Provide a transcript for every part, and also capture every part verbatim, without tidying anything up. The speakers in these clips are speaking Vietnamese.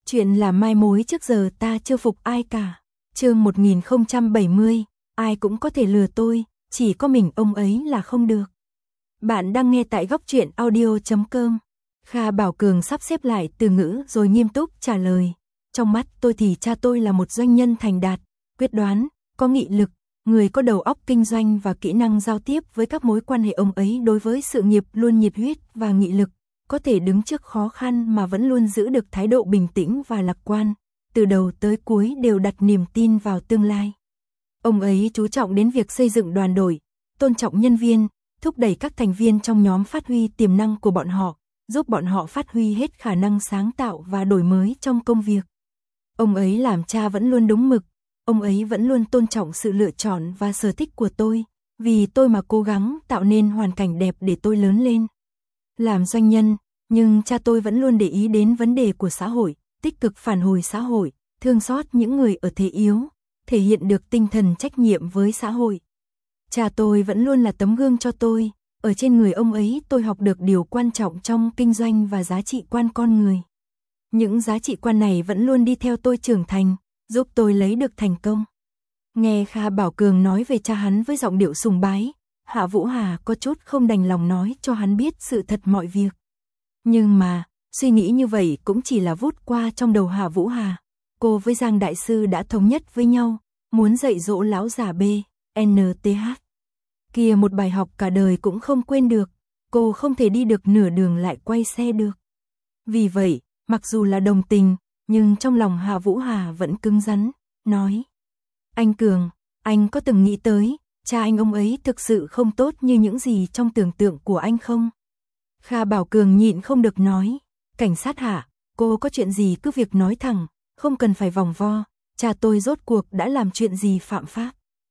Chuyện là mai mối trước giờ ta chưa phục ai cả. Chương một nghìn không trăm bảy mươi, ai cũng có thể lừa tôi, chỉ có mình ông ấy là không được. Bạn đang nghe tại góc truyện audio chấm com. Kha Bảo Cường sắp xếp lại từ ngữ rồi nghiêm túc trả lời. Trong mắt tôi thì cha tôi là một doanh nhân thành đạt, quyết đoán, có nghị lực, người có đầu óc kinh doanh và kỹ năng giao tiếp với các mối quan hệ. Ông ấy đối với sự nghiệp luôn nhiệt huyết và nghị lực, có thể đứng trước khó khăn mà vẫn luôn giữ được thái độ bình tĩnh và lạc quan, từ đầu tới cuối đều đặt niềm tin vào tương lai. Ông ấy chú trọng đến việc xây dựng đoàn đội, tôn trọng nhân viên, thúc đẩy các thành viên trong nhóm phát huy tiềm năng của bọn họ, giúp bọn họ phát huy hết khả năng sáng tạo và đổi mới trong công việc. Ông ấy làm cha vẫn luôn đúng mực, ông ấy vẫn luôn tôn trọng sự lựa chọn và sở thích của tôi, vì tôi mà cố gắng tạo nên hoàn cảnh đẹp để tôi lớn lên. Làm doanh nhân, nhưng cha tôi vẫn luôn để ý đến vấn đề của xã hội, tích cực phản hồi xã hội, thương xót những người ở thế yếu, thể hiện được tinh thần trách nhiệm với xã hội. Cha tôi vẫn luôn là tấm gương cho tôi, ở trên người ông ấy tôi học được điều quan trọng trong kinh doanh và giá trị quan con người. Những giá trị quan này vẫn luôn đi theo tôi trưởng thành, giúp tôi lấy được thành công. Nghe Kha Bảo Cường nói về cha hắn với giọng điệu sùng bái, Hạ Vũ Hà có chút không đành lòng nói cho hắn biết sự thật mọi việc. Nhưng mà, suy nghĩ như vậy cũng chỉ là vút qua trong đầu Hạ Vũ Hà. Cô với Giang Đại Sư đã thống nhất với nhau, muốn dạy dỗ lão già B, en tê hát. Kia một bài học cả đời cũng không quên được, cô không thể đi được nửa đường lại quay xe được. Vì vậy, mặc dù là đồng tình, nhưng trong lòng Hạ Vũ Hà vẫn cứng rắn, nói: Anh Cường, anh có từng nghĩ tới, cha anh ông ấy thực sự không tốt như những gì trong tưởng tượng của anh không? Kha Bảo Cường nhịn không được nói: Cảnh sát Hạ, cô có chuyện gì cứ việc nói thẳng, không cần phải vòng vo, cha tôi rốt cuộc đã làm chuyện gì phạm pháp.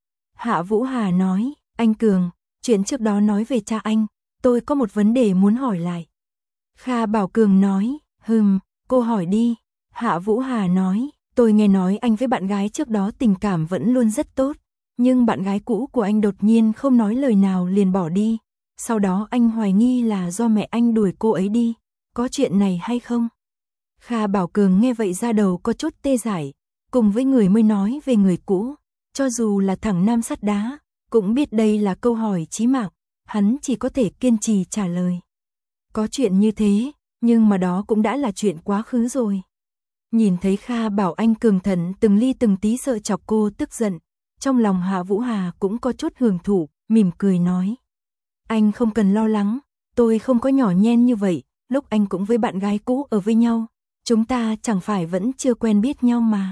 Hạ Vũ Hà nói: Anh Cường, chuyện trước đó nói về cha anh, tôi có một vấn đề muốn hỏi lại. Kha Bảo Cường nói: Hừm, cô hỏi đi. Hạ Vũ Hà nói: Tôi nghe nói anh với bạn gái trước đó tình cảm vẫn luôn rất tốt, nhưng bạn gái cũ của anh đột nhiên không nói lời nào liền bỏ đi. Sau đó anh hoài nghi là do mẹ anh đuổi cô ấy đi, có chuyện này hay không? Kha Bảo Cường nghe vậy ra đầu có chút tê dại, cùng với người mới nói về người cũ, cho dù là thằng nam sắt đá, cũng biết đây là câu hỏi chí mạng, hắn chỉ có thể kiên trì trả lời. Có chuyện như thế, nhưng mà đó cũng đã là chuyện quá khứ rồi. Nhìn thấy Kha Bảo Anh Cường thận từng ly từng tí sợ chọc cô tức giận, trong lòng Hạ Vũ Hà cũng có chút hưởng thụ, mỉm cười nói: Anh không cần lo lắng, tôi không có nhỏ nhen như vậy, lúc anh cũng với bạn gái cũ ở với nhau, chúng ta chẳng phải vẫn chưa quen biết nhau mà.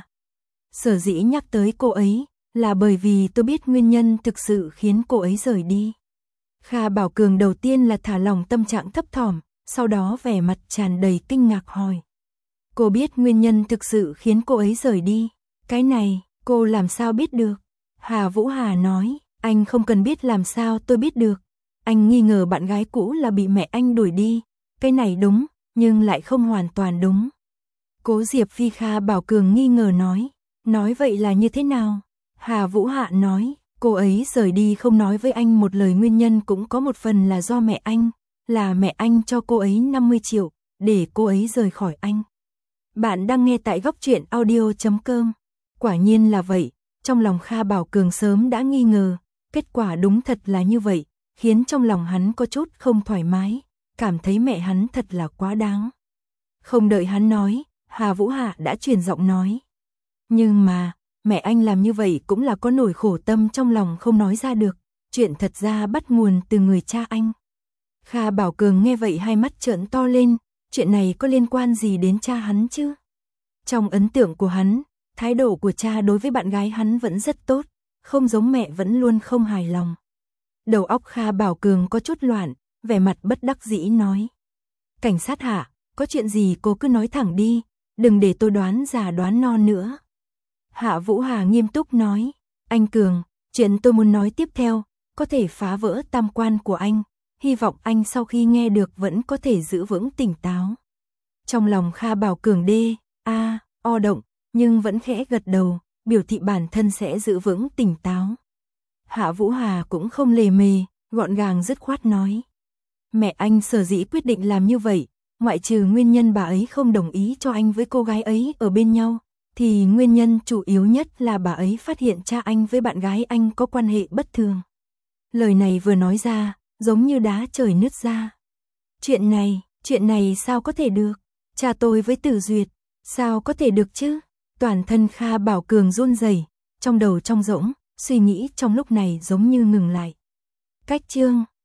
Sở dĩ nhắc tới cô ấy, là bởi vì tôi biết nguyên nhân thực sự khiến cô ấy rời đi. Kha Bảo Cường đầu tiên là thả lỏng tâm trạng thấp thỏm, sau đó vẻ mặt tràn đầy kinh ngạc hỏi: Cô biết nguyên nhân thực sự khiến cô ấy rời đi? Cái này, cô làm sao biết được? Hạ Vũ Hà nói: Anh không cần biết làm sao tôi biết được. Anh nghi ngờ bạn gái cũ là bị mẹ anh đuổi đi. Cái này đúng, nhưng lại không hoàn toàn đúng. Cố Diệp Phi Kha Bảo Cường nghi ngờ nói: Nói vậy là như thế nào? Hạ Vũ Hạ nói: Cô ấy rời đi không nói với anh một lời, nguyên nhân cũng có một phần là do mẹ anh, là mẹ anh cho cô ấy năm mươi triệu, để cô ấy rời khỏi anh. Bạn đang nghe tại góc truyện audio chấm com. Quả nhiên là vậy, trong lòng Kha Bảo Cường sớm đã nghi ngờ, kết quả đúng thật là như vậy, khiến trong lòng hắn có chút không thoải mái, cảm thấy mẹ hắn thật là quá đáng. Không đợi hắn nói, Hà Vũ Hạ đã truyền giọng nói: Nhưng mà, mẹ anh làm như vậy cũng là có nỗi khổ tâm trong lòng không nói ra được, chuyện thật ra bắt nguồn từ người cha anh. Kha Bảo Cường nghe vậy hai mắt trợn to lên, chuyện này có liên quan gì đến cha hắn chứ? Trong ấn tượng của hắn, thái độ của cha đối với bạn gái hắn vẫn rất tốt, không giống mẹ vẫn luôn không hài lòng. Đầu óc Kha Bảo Cường có chút loạn, vẻ mặt bất đắc dĩ nói: Cảnh sát Hạ, có chuyện gì cô cứ nói thẳng đi, đừng để tôi đoán già đoán non nữa. Hạ Vũ Hà nghiêm túc nói: Anh Cường, chuyện tôi muốn nói tiếp theo, có thể phá vỡ tam quan của anh, hy vọng anh sau khi nghe được vẫn có thể giữ vững tỉnh táo. Trong lòng Kha Bảo Cường đê, a, o động, nhưng vẫn khẽ gật đầu, biểu thị bản thân sẽ giữ vững tỉnh táo. Hạ Vũ Hà cũng không lề mề, gọn gàng dứt khoát nói: Mẹ anh sở dĩ quyết định làm như vậy, ngoại trừ nguyên nhân bà ấy không đồng ý cho anh với cô gái ấy ở bên nhau, thì nguyên nhân chủ yếu nhất là bà ấy phát hiện cha anh với bạn gái anh có quan hệ bất thường. Lời này vừa nói ra, giống như đá trời nứt ra. Chuyện này, chuyện này sao có thể được? Cha tôi với Tử Duyệt, sao có thể được chứ? Toàn thân Kha Bảo Cường run rẩy, trong đầu trống rỗng, suy nghĩ trong lúc này giống như ngừng lại. Cách chương